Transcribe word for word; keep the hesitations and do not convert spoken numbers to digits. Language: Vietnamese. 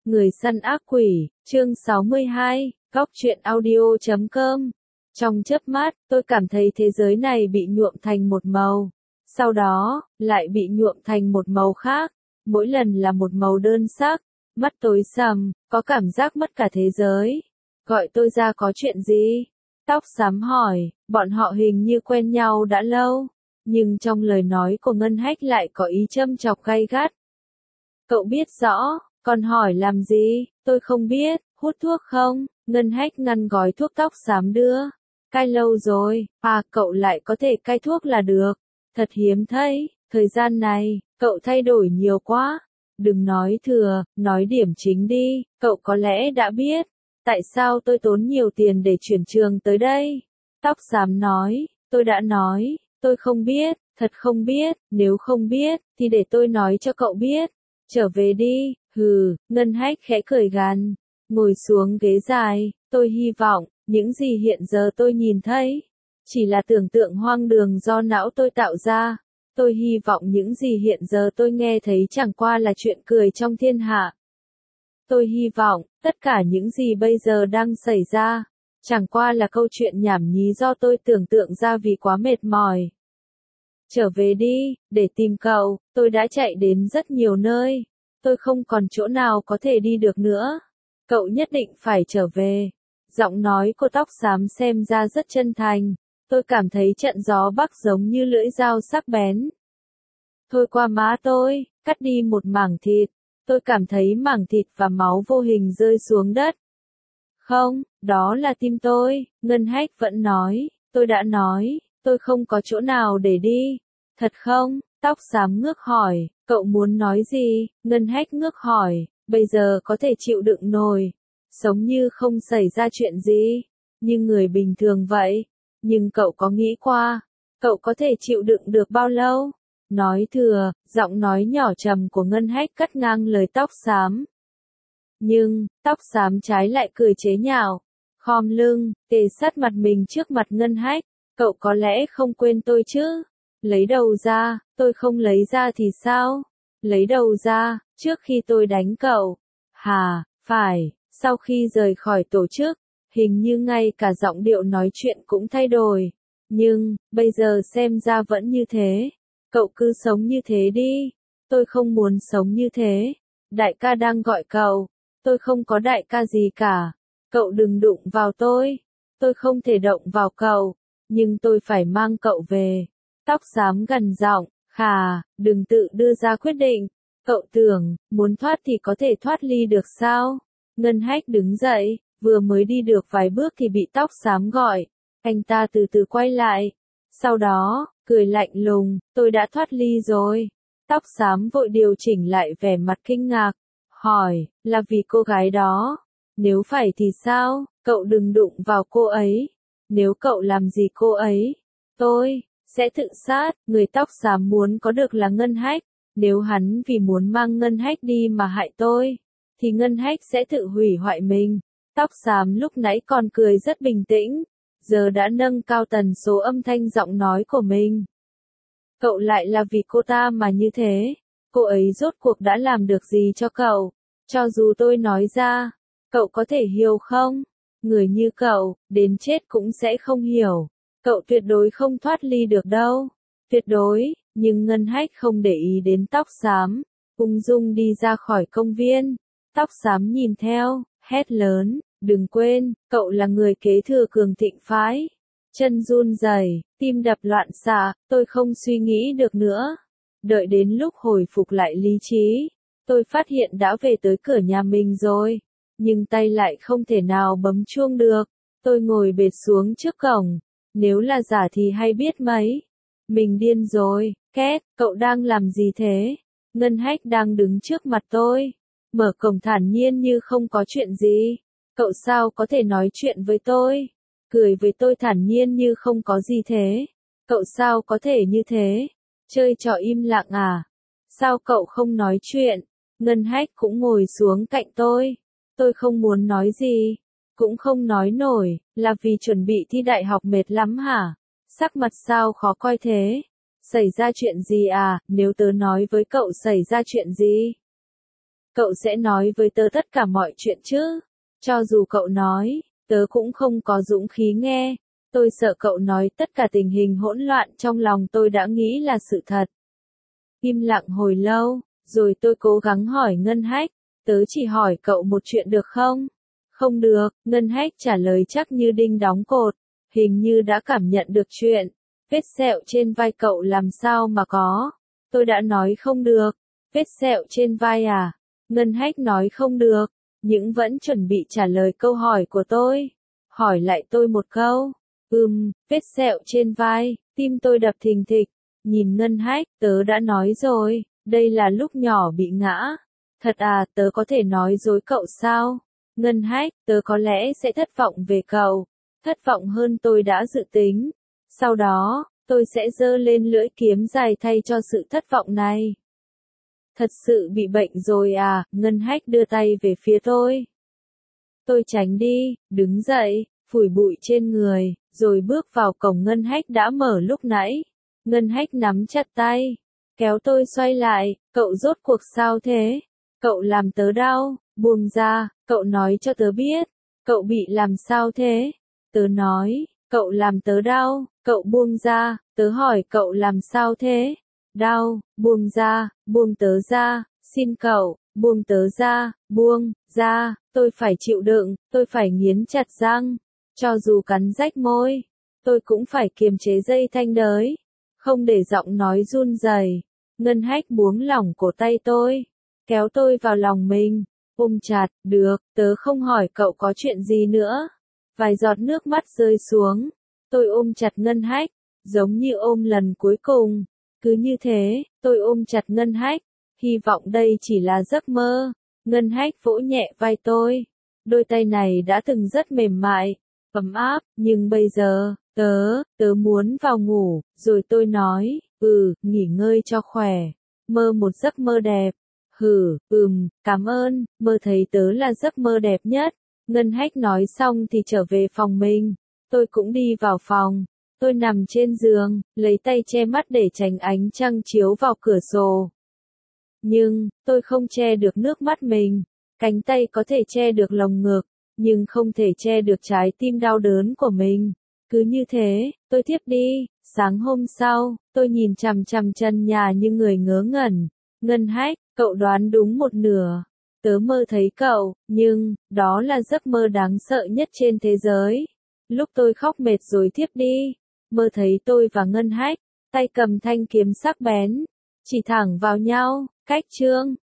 Người săn ác quỷ, chương sáu mươi hai, góc truyện audio chấm com. Trong chớp mắt, tôi cảm thấy thế giới này bị nhuộm thành một màu. Sau đó, lại bị nhuộm thành một màu khác. Mỗi lần là một màu đơn sắc. Mắt tối sầm, có cảm giác mất cả thế giới. Gọi tôi ra có chuyện gì? Tóc xám hỏi, bọn họ hình như quen nhau đã lâu. Nhưng trong lời nói của Ngân Hách lại có ý châm chọc gay gắt. Cậu biết rõ, còn hỏi làm gì? Tôi không biết, hút thuốc không? Ngân Hách ngăn gói thuốc tóc xám đưa. Cai lâu rồi, à cậu lại có thể cai thuốc là được. Thật hiếm thấy, thời gian này, cậu thay đổi nhiều quá. Đừng nói thừa, nói điểm chính đi, cậu có lẽ đã biết. Tại sao tôi tốn nhiều tiền để chuyển trường tới đây? Tóc xám nói, tôi đã nói, tôi không biết, thật không biết, nếu không biết, thì để tôi nói cho cậu biết. Trở về đi, hừ, Ngân Hách khẽ cười gằn, ngồi xuống ghế dài, tôi hy vọng, những gì hiện giờ tôi nhìn thấy, chỉ là tưởng tượng hoang đường do não tôi tạo ra. Tôi hy vọng những gì hiện giờ tôi nghe thấy chẳng qua là chuyện cười trong thiên hạ. Tôi hy vọng, tất cả những gì bây giờ đang xảy ra, chẳng qua là câu chuyện nhảm nhí do tôi tưởng tượng ra vì quá mệt mỏi. Trở về đi, để tìm cậu, tôi đã chạy đến rất nhiều nơi. Tôi không còn chỗ nào có thể đi được nữa. Cậu nhất định phải trở về. Giọng nói của tóc xám xem ra rất chân thành. Tôi cảm thấy trận gió bắc giống như lưỡi dao sắc bén. Thôi qua má tôi, cắt đi một mảng thịt. Tôi cảm thấy mảng thịt và máu vô hình rơi xuống đất. Không, đó là tim tôi, Ngân Hách vẫn nói. Tôi đã nói, tôi không có chỗ nào để đi. Thật không? Tóc xám ngước hỏi, cậu muốn nói gì? Ngân Hách ngước hỏi, bây giờ có thể chịu đựng nổi. Sống như không xảy ra chuyện gì. Như người bình thường vậy. Nhưng cậu có nghĩ qua, cậu có thể chịu đựng được bao lâu? Nói thừa, giọng nói nhỏ trầm của Ngân Hách cắt ngang lời tóc xám. Nhưng, tóc xám trái lại cười chế nhạo, khom lưng, kề sát mặt mình trước mặt Ngân Hách. Cậu có lẽ không quên tôi chứ? Lấy đầu ra, tôi không lấy ra thì sao? Lấy đầu ra, trước khi tôi đánh cậu. Hà, phải, sau khi rời khỏi tổ chức, hình như ngay cả giọng điệu nói chuyện cũng thay đổi. Nhưng, bây giờ xem ra vẫn như thế. Cậu cứ sống như thế đi. Tôi không muốn sống như thế. Đại ca đang gọi cậu. Tôi không có đại ca gì cả. Cậu đừng đụng vào tôi. Tôi không thể động vào cậu. Nhưng tôi phải mang cậu về. Tóc xám gần giọng, khà, đừng tự đưa ra quyết định. Cậu tưởng, muốn thoát thì có thể thoát ly được sao? Ngân Hách đứng dậy, vừa mới đi được vài bước thì bị tóc xám gọi. Anh ta từ từ quay lại. Sau đó, cười lạnh lùng, tôi đã thoát ly rồi. Tóc xám vội điều chỉnh lại vẻ mặt kinh ngạc. Hỏi, là vì cô gái đó? Nếu phải thì sao? Cậu đừng đụng vào cô ấy. Nếu cậu làm gì cô ấy, tôi sẽ tự sát. Người tóc xám muốn có được là Ngân Hách. Nếu hắn vì muốn mang Ngân Hách đi mà hại tôi, thì Ngân Hách sẽ tự hủy hoại mình. Tóc xám lúc nãy còn cười rất bình tĩnh, giờ đã nâng cao tần số âm thanh giọng nói của mình. Cậu lại là vì cô ta mà như thế. Cô ấy rốt cuộc đã làm được gì cho cậu? Cho dù tôi nói ra, cậu có thể hiểu không? Người như cậu, đến chết cũng sẽ không hiểu. Cậu tuyệt đối không thoát ly được đâu. Tuyệt đối, nhưng Ngân Hách không để ý đến tóc xám. Ung dung đi ra khỏi công viên. Tóc xám nhìn theo, hét lớn, đừng quên, cậu là người kế thừa Cường Thịnh phái. Chân run rẩy, tim đập loạn xạ, tôi không suy nghĩ được nữa. Đợi đến lúc hồi phục lại lý trí, tôi phát hiện đã về tới cửa nhà mình rồi. Nhưng tay lại không thể nào bấm chuông được. Tôi ngồi bệt xuống trước cổng. Nếu là giả thì hay biết mấy. Mình điên rồi, két, cậu đang làm gì thế? Ngân Hách đang đứng trước mặt tôi. Mở cổng thản nhiên như không có chuyện gì. Cậu sao có thể nói chuyện với tôi? Cười với tôi thản nhiên như không có gì thế. Cậu sao có thể như thế? Chơi trò im lặng à? Sao cậu không nói chuyện? Ngân Hách cũng ngồi xuống cạnh tôi. Tôi không muốn nói gì. Cũng không nói nổi, là vì chuẩn bị thi đại học mệt lắm hả? Sắc mặt sao khó coi thế? Xảy ra chuyện gì à? Nếu tớ nói với cậu xảy ra chuyện gì? cậu sẽ nói với tớ tất cả mọi chuyện chứ? Cho dù cậu nói, tớ cũng không có dũng khí nghe. Tôi sợ cậu nói tất cả tình hình hỗn loạn trong lòng tôi đã nghĩ là sự thật. Im lặng hồi lâu, rồi tôi cố gắng hỏi Ngân Hách, tớ chỉ hỏi cậu một chuyện được không? Không được, Ngân Hách trả lời chắc như đinh đóng cột, hình như đã cảm nhận được chuyện. Vết sẹo trên vai cậu làm sao mà có? Tôi đã nói không được. Vết sẹo trên vai à? Ngân Hách nói không được, nhưng vẫn chuẩn bị trả lời câu hỏi của tôi. Hỏi lại tôi một câu. Ừm, vết sẹo trên vai, tim tôi đập thình thịch. Nhìn Ngân Hách, tớ đã nói rồi, đây là lúc nhỏ bị ngã. Thật à, tớ có thể nói dối cậu sao? Ngân Hách, tớ có lẽ sẽ thất vọng về cậu. Thất vọng hơn tôi đã dự tính. Sau đó, tôi sẽ giơ lên lưỡi kiếm dài thay cho sự thất vọng này. Thật sự bị bệnh rồi à? Ngân Hách đưa tay về phía tôi. Tôi tránh đi, đứng dậy, phủi bụi trên người, rồi bước vào cổng Ngân Hách đã mở lúc nãy. Ngân Hách nắm chặt tay, kéo tôi xoay lại, cậu rốt cuộc sao thế? Cậu làm tớ đau, buông ra, cậu nói cho tớ biết, cậu bị làm sao thế? Tớ nói, cậu làm tớ đau, cậu buông ra, tớ hỏi cậu làm sao thế? Đau, buông ra, buông tớ ra, xin cậu, buông tớ ra, buông, ra, tôi phải chịu đựng, tôi phải nghiến chặt răng, cho dù cắn rách môi, tôi cũng phải kiềm chế dây thanh đới, không để giọng nói run rẩy. Ngân Hách buông lỏng cổ tay tôi, kéo tôi vào lòng mình, ôm chặt, được, tớ không hỏi cậu có chuyện gì nữa. Vài giọt nước mắt rơi xuống, tôi ôm chặt Ngân Hách, giống như ôm lần cuối cùng. Cứ như thế, tôi ôm chặt Ngân Hách, hy vọng đây chỉ là giấc mơ. Ngân Hách vỗ nhẹ vai tôi, đôi tay này đã từng rất mềm mại, ấm áp, nhưng bây giờ, tớ, tớ muốn vào ngủ, rồi tôi nói, ừ, nghỉ ngơi cho khỏe, mơ một giấc mơ đẹp. Hừ, ừm, cảm ơn, mơ thấy tớ là giấc mơ đẹp nhất. Ngân Hách nói xong thì trở về phòng mình, tôi cũng đi vào phòng. Tôi nằm trên giường, lấy tay che mắt để tránh ánh trăng chiếu vào cửa sổ. Nhưng, tôi không che được nước mắt mình. Cánh tay có thể che được lồng ngực, nhưng không thể che được trái tim đau đớn của mình. Cứ như thế, tôi thiếp đi. Sáng hôm sau, tôi nhìn chằm chằm chân nhà như người ngớ ngẩn. Ngân Hách, cậu đoán đúng một nửa. Tớ mơ thấy cậu, nhưng, đó là giấc mơ đáng sợ nhất trên thế giới. Lúc tôi khóc mệt rồi thiếp đi, mơ thấy tôi và Ngân Hách, tay cầm thanh kiếm sắc bén, chỉ thẳng vào nhau, cách chương.